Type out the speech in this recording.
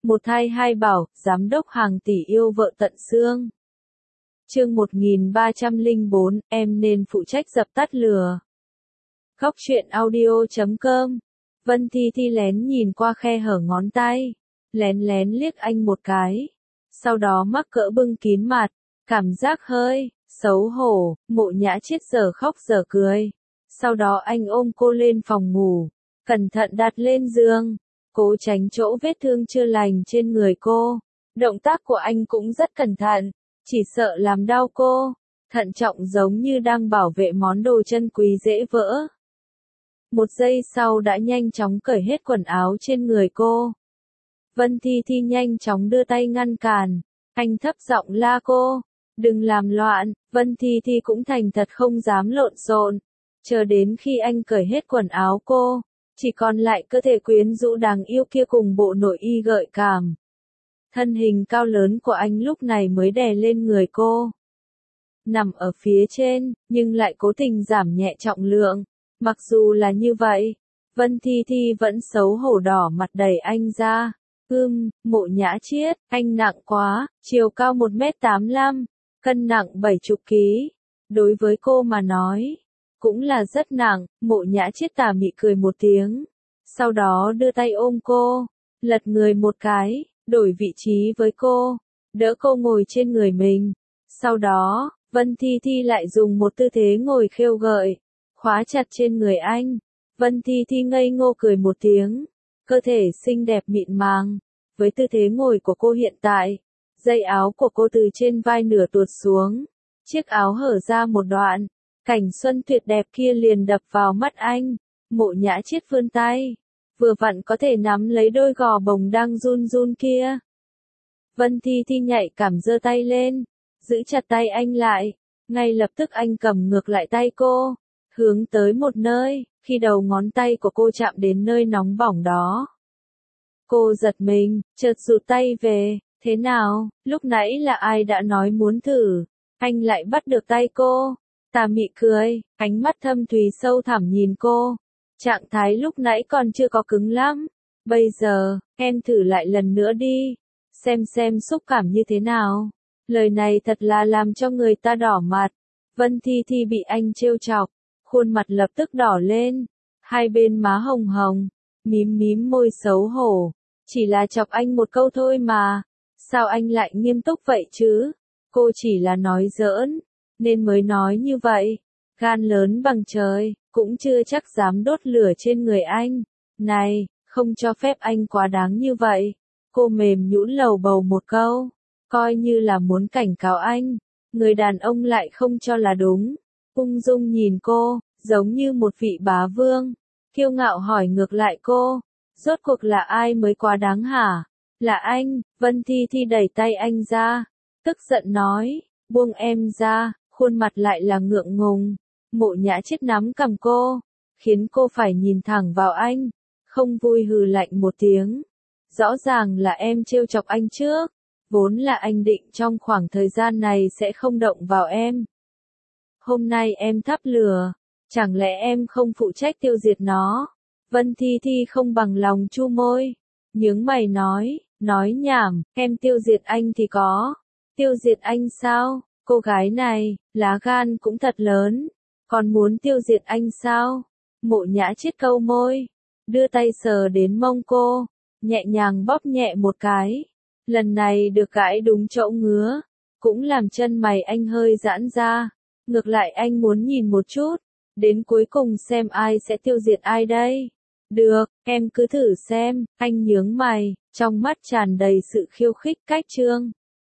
Một thai hai bảo, giám đốc hàng tỷ yêu vợ tận xương. Chương 1304, em nên phụ trách dập tắt lửa. Góc truyện audio.com. Vân Thi Thi lén nhìn qua khe hở ngón tay, lén lén liếc anh một cái, sau đó mắc cỡ bưng kín mặt, cảm giác hơi xấu hổ. Mộ Nhã Chiết giờ khóc giờ cười. Sau đó anh ôm cô lên phòng ngủ, cẩn thận đặt lên giường, cố tránh chỗ vết thương chưa lành trên người cô. Động tác của anh cũng rất cẩn thận, chỉ sợ làm đau cô, thận trọng giống như đang bảo vệ món đồ chân quý dễ vỡ. Một giây sau đã nhanh chóng cởi hết quần áo trên người cô. Vân Thi Thi nhanh chóng đưa tay ngăn cản, anh thấp giọng la cô, đừng làm loạn. Vân Thi Thi cũng thành thật không dám lộn xộn, chờ đến khi anh cởi hết quần áo cô, chỉ còn lại cơ thể quyến rũ đáng yêu kia cùng bộ nội y gợi cảm. Thân hình cao lớn của anh lúc này mới đè lên người cô, nằm ở phía trên, nhưng lại cố tình giảm nhẹ trọng lượng. Mặc dù là như vậy, Vân Thi Thi vẫn xấu hổ đỏ mặt đẩy anh ra. Mộ Nhã Chiết, anh nặng quá, chiều cao 1m85, cân nặng 70 kg. Đối với cô mà nói, cũng là rất nặng. Mộ Nhã Chiết tà mị cười một tiếng, sau đó đưa tay ôm cô, lật người một cái, đổi vị trí với cô, đỡ cô ngồi trên người mình. Sau đó, Vân Thi Thi lại dùng một tư thế ngồi khêu gợi, khóa chặt trên người anh. Vân Thi Thi ngây ngô cười một tiếng, cơ thể xinh đẹp mịn màng. Với tư thế ngồi của cô hiện tại, dây áo của cô từ trên vai nửa tuột xuống, chiếc áo hở ra một đoạn, cảnh xuân tuyệt đẹp kia liền đập vào mắt anh. Mộ Nhã Chiết vươn tay, vừa vặn có thể nắm lấy đôi gò bồng đang run run kia. Vân Thi Thi nhạy cảm giơ tay lên, giữ chặt tay anh lại, ngay lập tức anh cầm ngược lại tay cô, hướng tới một nơi. Khi đầu ngón tay của cô chạm đến nơi nóng bỏng đó, cô giật mình, chợt rụt tay về. Thế nào, lúc nãy là ai đã nói muốn thử? Anh lại bắt được tay cô, tà mị cười, ánh mắt thâm thúy sâu thẳm nhìn cô. Trạng thái lúc nãy còn chưa có cứng lắm, bây giờ, em thử lại lần nữa đi, xem xúc cảm như thế nào. Lời này thật là làm cho người ta đỏ mặt. Vân Thi Thi bị anh trêu chọc, khuôn mặt lập tức đỏ lên, hai bên má hồng hồng, mím môi xấu hổ. Chỉ là chọc anh một câu thôi mà, sao anh lại nghiêm túc vậy chứ? Cô chỉ là nói giỡn, nên mới nói như vậy. Gan lớn bằng trời, cũng chưa chắc dám đốt lửa trên người anh. Này, không cho phép anh quá đáng như vậy. Cô mềm nhũn lầu bầu một câu, coi như là muốn cảnh cáo anh. Người đàn ông lại không cho là đúng, ung dung nhìn cô, giống như một vị bá vương, kiêu ngạo hỏi ngược lại cô, rốt cuộc là ai mới quá đáng hả? Là anh. Vân Thi Thi đẩy tay anh ra, tức giận nói, buông em ra. Khuôn mặt lại là ngượng ngùng. Mộ Nhã Chiết nắm cằm cô, khiến cô phải nhìn thẳng vào anh, không vui hừ lạnh một tiếng. Rõ ràng là em trêu chọc anh trước, vốn là anh định trong khoảng thời gian này sẽ không động vào em. Hôm nay em thắp lửa, chẳng lẽ em không phụ trách tiêu diệt nó? Vân Thi Thi không bằng lòng chu môi, nhướng mày nói nhảm, em tiêu diệt anh thì có. Tiêu diệt anh sao? Cô gái này, lá gan cũng thật lớn, còn muốn tiêu diệt anh sao? Mộ Nhã Chiết câu môi, đưa tay sờ đến mông cô, nhẹ nhàng bóp nhẹ một cái. Lần này được gãi đúng chỗ ngứa, cũng làm chân mày anh hơi giãn ra. Ngược lại anh muốn nhìn một chút, đến cuối cùng xem ai sẽ tiêu diệt ai đây. Được, em cứ thử xem. Anh nhướng mày, trong mắt tràn đầy sự khiêu khích. Cách chương